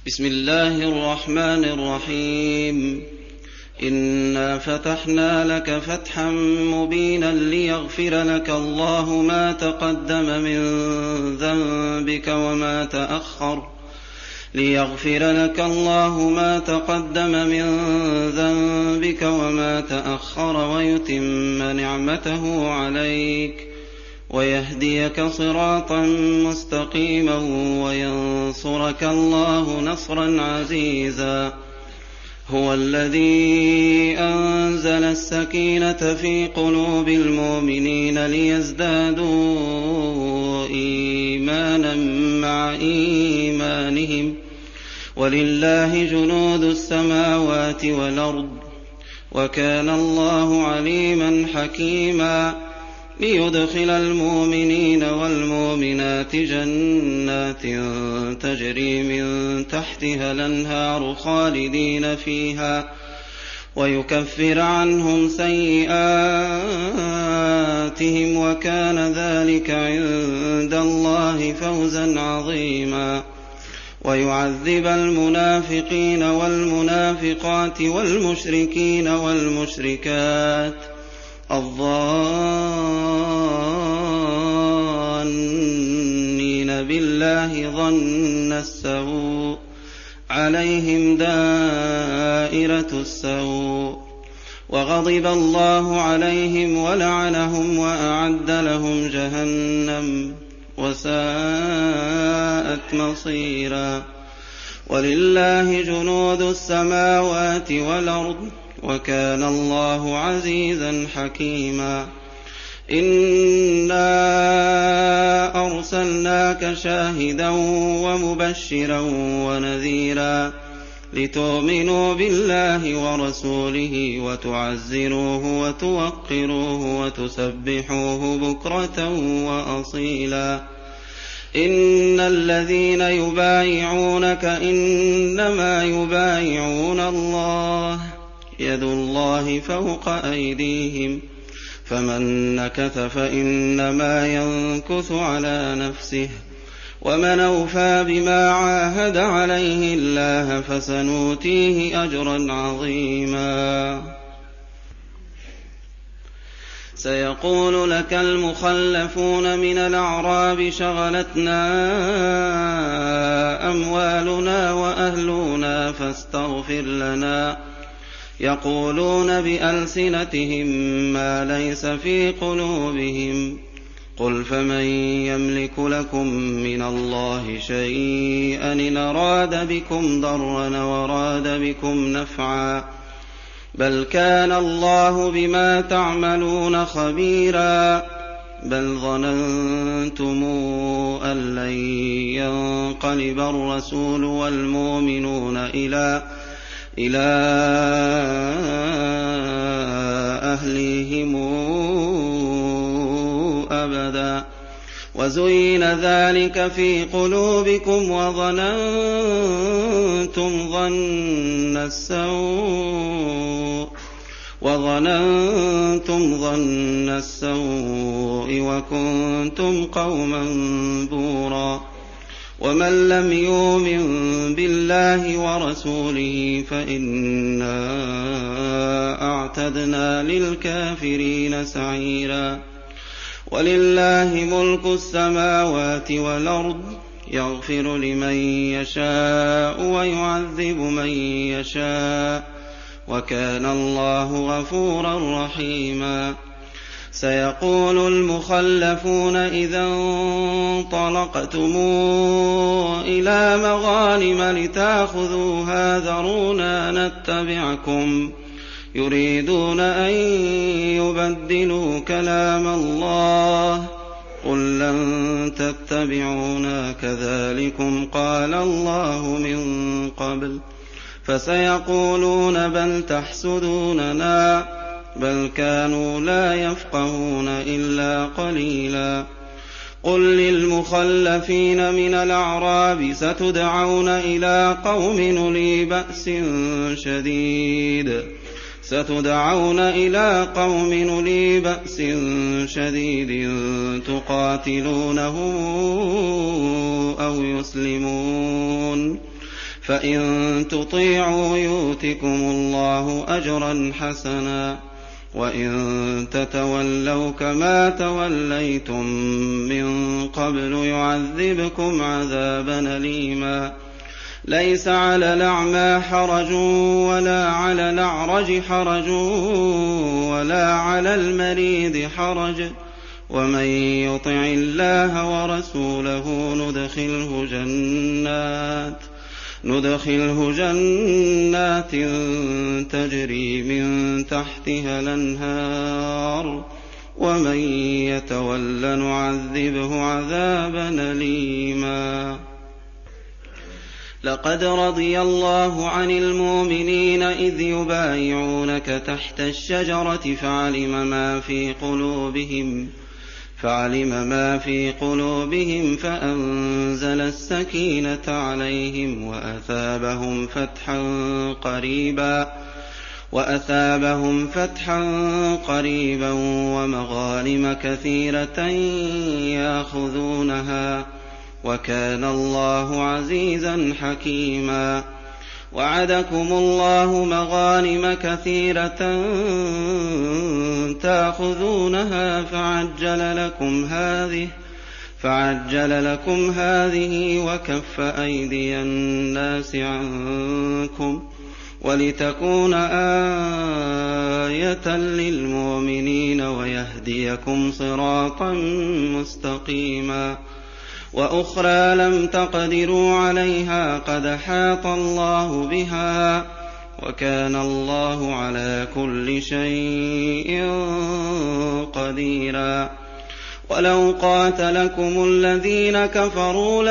بسم الله الرحمن الرحيم. إنا فتحنا لك فتحا مبينا ليغفر لك الله ما تقدم من ذنبك وما تأخر ويتم نعمته عليك ويهديك صراطا مستقيما وينصرك الله نصرا عزيزا. هو الذي أنزل السكينة في قلوب المؤمنين ليزدادوا إيمانا مع إيمانهم ولله جنود السماوات والأرض وكان الله عليما حكيما. ليدخل المؤمنين والمؤمنات جنات تجري من تحتها الأنهار خالدين فيها ويكفر عنهم سيئاتهم وكان ذلك عند الله فوزا عظيما. ويعذب المنافقين والمنافقات والمشركين والمشركات الظانين بالله ظن السوء عليهم دائرة السوء وغضب الله عليهم ولعنهم وأعد لهم جهنم وساءت مصيرا. ولله جنود السماوات والأرض وكان الله عزيزا حكيما. إنا أرسلناك شاهدا ومبشرا ونذيرا لتؤمنوا بالله ورسوله وتعزروه وتوقروه وتسبحوه بكرة وأصيلا. إن الذين يبايعونك إنما يبايعون الله يد الله فوق أيديهم فمن نكث فإنما ينكث على نفسه ومن أوفى بما عاهد عليه الله فسنؤتيه أجرا عظيما. سيقول لك المخلفون من الأعراب شغلتنا أموالنا وأهلنا فاستغفر لنا. يقولون بألسنتهم ما ليس في قلوبهم قل فمن يملك لكم من الله شيئا إن أراد بكم ضرا وراد بكم نفعا بل كان الله بما تعملون خبيرا. بل ظننتم أن لن ينقلب الرسول والمؤمنون إلى أهليهم أبدا وزين ذلك في قلوبكم وظننتم ظن السوء وكنتم قوما بورا. ومن لم يؤمن بالله ورسوله فإنا أعتدنا للكافرين سعيرا. ولله ملك السماوات والأرض يغفر لمن يشاء ويعذب من يشاء وكان الله غفورا رحيما. سيقول المخلفون إذا انطلقتم إلى مغانم لتأخذوها ذرونا نتبعكم يريدون أن يبدلوا كلام الله قل لن تتبعونا كذلكم قال الله من قبل فسيقولون بل تحسدوننا بل كانوا لا يفقهون إلا قليلا. قل للمخلفين من الأعراب ستدعون إلى قوم أولي بأس شديد تقاتلونهم أو يسلمون فإن تطيعوا يؤتكم الله أجرا حسنا وإن تتولوا كما توليتم من قبل يعذبكم عذابا أليما ليس على الأعمى حرج ولا على الأعرج حرج ولا على المريض حرج ومن يطع الله ورسوله ندخله جنات تجري من تحتها الأنهار ومن يتول نعذبه عذابا أليما لقد رضي الله عن المؤمنين إذ يبايعونك تحت الشجرة فعلم ما في قلوبهم فأنزل السكينة عليهم وأثابهم فتحا قريبا ومغانم كثيرة يأخذونها وكان الله عزيزا حكيما وعدكم الله مغانم كثيرة تأخذونها فعجل لكم هذه وكف أيدي الناس عنكم ولتكون آية للمؤمنين ويهديكم صراطا مستقيما وأخرى لم تقدروا عليها قد أحاط الله بها وكان الله على كل شيء قديرا ولو قاتلكم الذين كفروا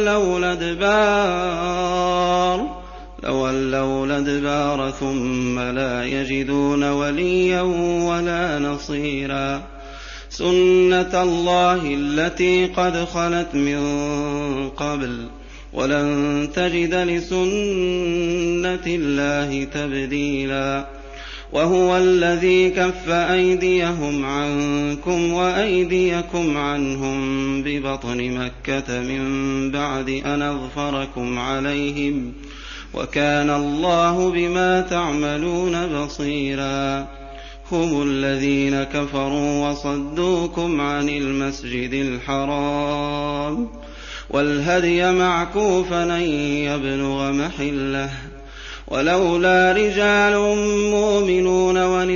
لولوا الأدبار ثم لا يجدون وليا ولا نصيرا سنة الله التي قد خلت من قبل ولن تجد لسنة الله تبديلا وهو الذي كف أيديهم عنكم وأيديكم عنهم ببطن مكة من بعد أن أظفركم عليهم وكان الله بما تعملون بصيرا هم الذين كفروا وصدوكم عن المسجد الحرام والهدي معكوفا أن يبلغ محله ولولا رجال مؤمنون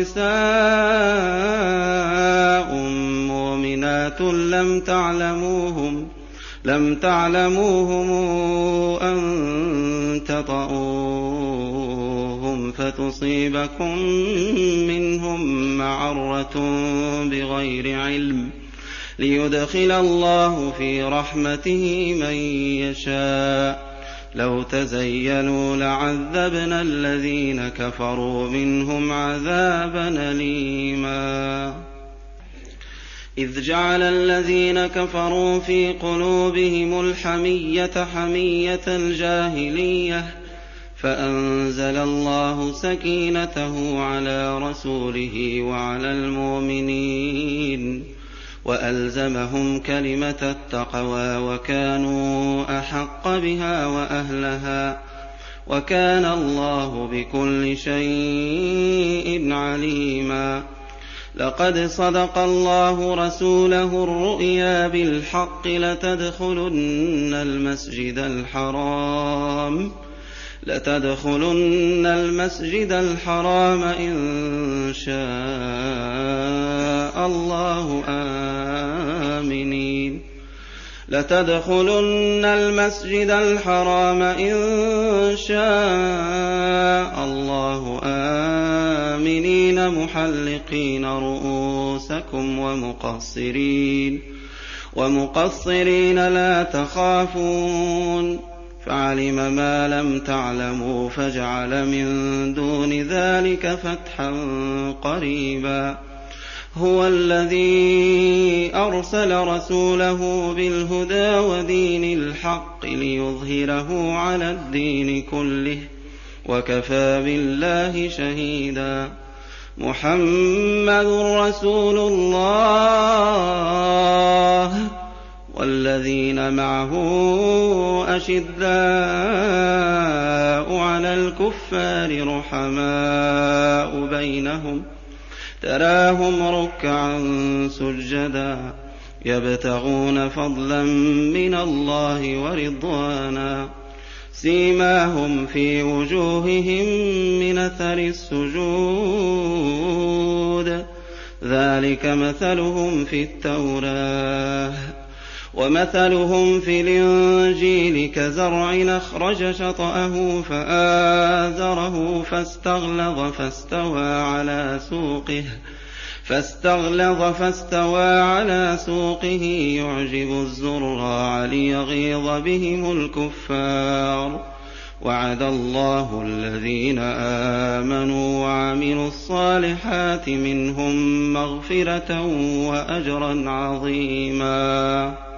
ونساء مؤمنات لم تعلموهم أن تطؤوهم فتصيبكم منهم معرة بغير علم ليدخل الله في رحمته من يشاء لو تزينوا لعذبنا الذين كفروا منهم عذابا أليما إذ جعل الذين كفروا في قلوبهم الحمية حمية الجاهلية فأنزل الله سكينته على رسوله وعلى المؤمنين وألزمهم كلمة التقوى وكانوا أحق بها وأهلها وكان الله بكل شيء عليما لقد صدق الله رسوله الرؤيا بالحق لتدخلن المسجد الحرام إن شاء الله آمنين لتدخلن المسجد الحرام إن شاء الله آمنين محلقين رؤوسكم ومقصرين لا تخافون فعلم ما لم تعلموا فجعل من دون ذلك فتحا قريبا هو الذي أرسل رسوله بالهدى ودين الحق ليظهره على الدين كله وكفى بالله شهيدا محمد رسول الله وَالَّذِينَ مَعَهُ أَشِدَّاءُ عَلَى الْكُفَّارِ رُحَمَاءُ بَيْنَهُمْ تَرَاهُمْ رُكَّعًا سُجَّدًا يَبْتَغُونَ فَضْلًا مِّنَ اللَّهِ وَرِضْوَانًا سِيمَاهُمْ فِي وُجُوهِهِم مِّنْ أَثَرِ السُّجُودِ ذَٰلِكَ مَثَلُهُمْ فِي التَّوْرَاةِ وَمَثَلُهُمْ فِي الْإِنجِيلِ كَزَرْعٍ أَخْرَجَ شَطْأَهُ فَآزَرَهُ فَاسْتَغْلَظَ فَاسْتَوَىٰ عَلَىٰ سُوقِهِ يُعْجِبُ الزُّرَّاعَ لِيَغِيظَ بِهِمُ الْكُفَّارَ وَعَدَ اللَّهُ الَّذِينَ آمَنُوا وَعَمِلُوا الصَّالِحَاتِ مِنْهُم مَّغْفِرَةً وَأَجْرًا عَظِيمًا